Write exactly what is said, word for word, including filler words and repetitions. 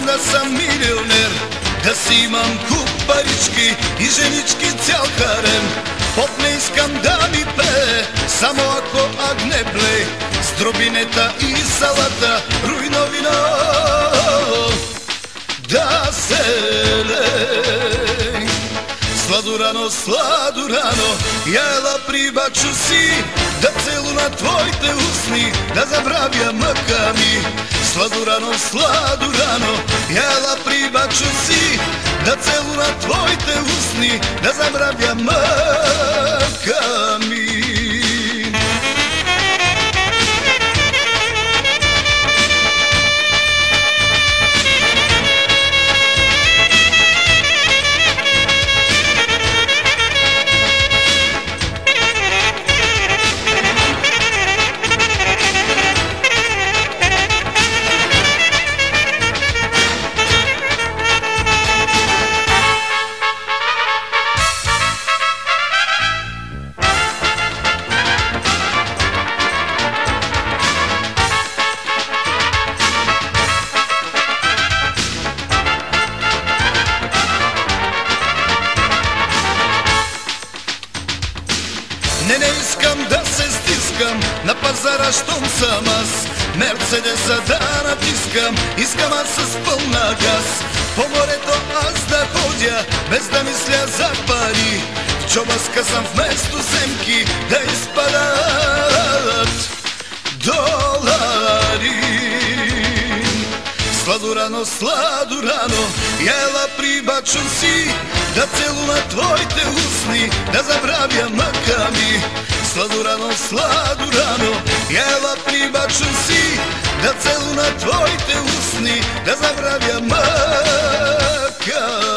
Искам да съм милионер, да си имам куп парички и женички цял харем. Поп не искам да ми пее, само ако агне блей, с дробинета и салата, руйно вино да се лей. Сладурано, сладурано, ела при бачо си, да целуна твоите устни, да забравя мъка ми. Сладурано, сладурано, ела при бачо си, да целуна твоите устни, да забравя мъка ми. Не, не искам да се стискам на пазара, щом съм аз. Мерцедеса да натискам, искам аз с пълна газ. По морето аз да ходя, без да мисля за пари. В джоба скъсам вместо земки да изпадат долари. Сладурано, сладурано, ела при бачо си, да целуна твоите устни, да забравя мъка ми. Сладурано, сладурано, ела при бачо си, да целуна твоите устни, да забравя мъка